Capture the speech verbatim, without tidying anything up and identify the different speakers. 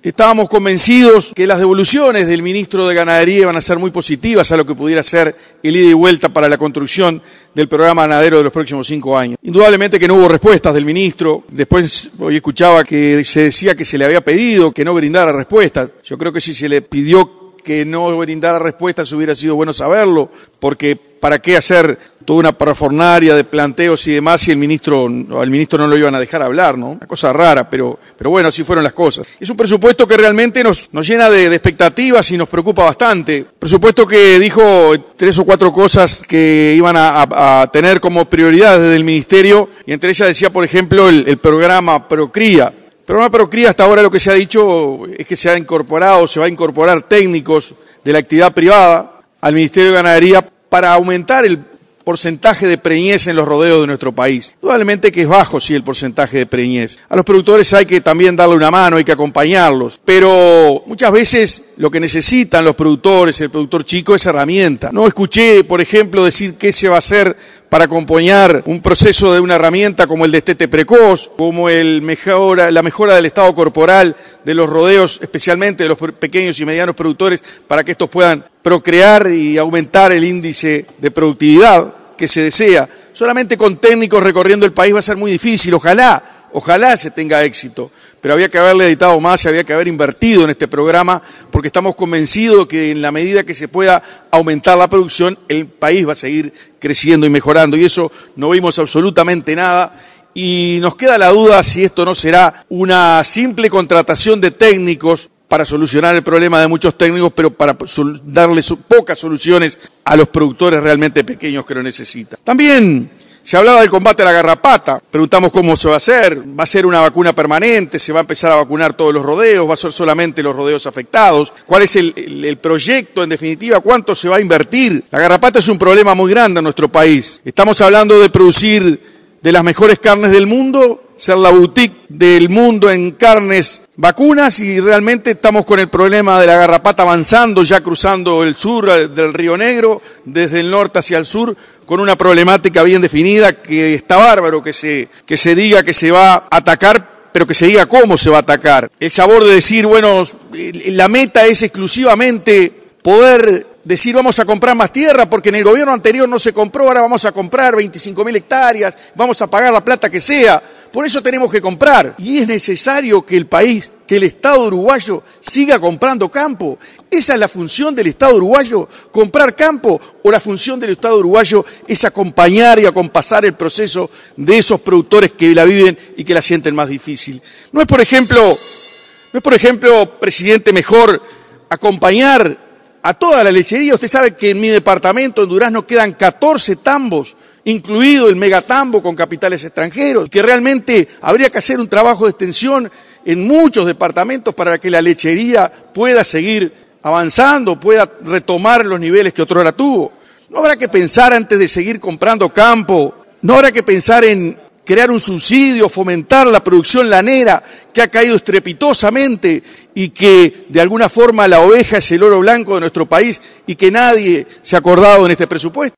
Speaker 1: Estábamos convencidos que las devoluciones del ministro de Ganadería iban a ser muy positivas a lo que pudiera ser el ida y vuelta para la construcción del programa ganadero de los próximos cinco años. Indudablemente que no hubo respuestas del ministro. Después hoy escuchaba que se decía que se le había pedido que no brindara respuestas. Yo creo que si se le pidió que no brindara respuestas hubiera sido bueno saberlo, porque ¿para qué hacer toda una parafernalia de planteos y demás si el ministro, al ministro no lo iban a dejar hablar, ¿no? Una cosa rara, pero, pero bueno, así fueron las cosas. Es un presupuesto que realmente nos, nos llena de, de expectativas y nos preocupa bastante. Presupuesto que dijo tres o cuatro cosas que iban a, a, a tener como prioridades desde el ministerio, y entre ellas decía, por ejemplo, el, el programa Procría. El programa Procría, hasta ahora lo que se ha dicho es que se ha incorporado, se va a incorporar técnicos de la actividad privada al Ministerio de Ganadería para aumentar el porcentaje de preñez en los rodeos de nuestro país. Indudablemente que es bajo, sí, el porcentaje de preñez. A los productores hay que también darle una mano, hay que acompañarlos, pero muchas veces lo que necesitan los productores, el productor chico, es herramienta. No escuché, por ejemplo, decir qué se va a hacer para acompañar un proceso de una herramienta como el destete precoz, como el mejora, la mejora del estado corporal de los rodeos, especialmente de los pequeños y medianos productores, para que estos puedan procrear y aumentar el índice de productividad que se desea. Solamente con técnicos recorriendo el país va a ser muy difícil, ojalá, ojalá se tenga éxito, pero había que haberle editado más y había que haber invertido en este programa, porque estamos convencidos que en la medida que se pueda aumentar la producción, el país va a seguir creciendo y mejorando, y eso no vimos absolutamente nada, y nos queda la duda si esto no será una simple contratación de técnicos para solucionar el problema de muchos técnicos, pero para darle pocas soluciones a los productores realmente pequeños que lo necesitan. También se hablaba del combate a la garrapata, preguntamos cómo se va a hacer, va a ser una vacuna permanente, se va a empezar a vacunar todos los rodeos, va a ser solamente los rodeos afectados, cuál es el, el, el proyecto, en definitiva, cuánto se va a invertir. La garrapata es un problema muy grande en nuestro país. Estamos hablando de producir de las mejores carnes del mundo, ser la boutique del mundo en carnes vacunas, y realmente estamos con el problema de la garrapata avanzando, ya cruzando el sur del Río Negro, desde el norte hacia el sur, con una problemática bien definida, que está bárbaro que se, que se diga que se va a atacar, pero que se diga cómo se va a atacar. El sabor de decir, bueno, la meta es exclusivamente poder decir vamos a comprar más tierra, porque en el gobierno anterior no se compró, ahora vamos a comprar veinticinco mil hectáreas, vamos a pagar la plata que sea, por eso tenemos que comprar. Y es necesario que el país, que el Estado uruguayo siga comprando campo. ¿Esa es la función del Estado uruguayo, comprar campo? ¿O la función del Estado uruguayo es acompañar y acompasar el proceso de esos productores que la viven y que la sienten más difícil? ¿No es, por ejemplo, no es, por ejemplo, presidente, mejor acompañar a toda la lechería? Usted sabe que en mi departamento, en Durazno, quedan catorce tambos, incluido el megatambo con capitales extranjeros, que realmente habría que hacer un trabajo de extensión en muchos departamentos para que la lechería pueda seguir avanzando, pueda retomar los niveles que otrora tuvo. No habrá que pensar antes de seguir comprando campo, no habrá que pensar en crear un subsidio, fomentar la producción lanera, que ha caído estrepitosamente y que de alguna forma la oveja es el oro blanco de nuestro país y que nadie se ha acordado en este presupuesto.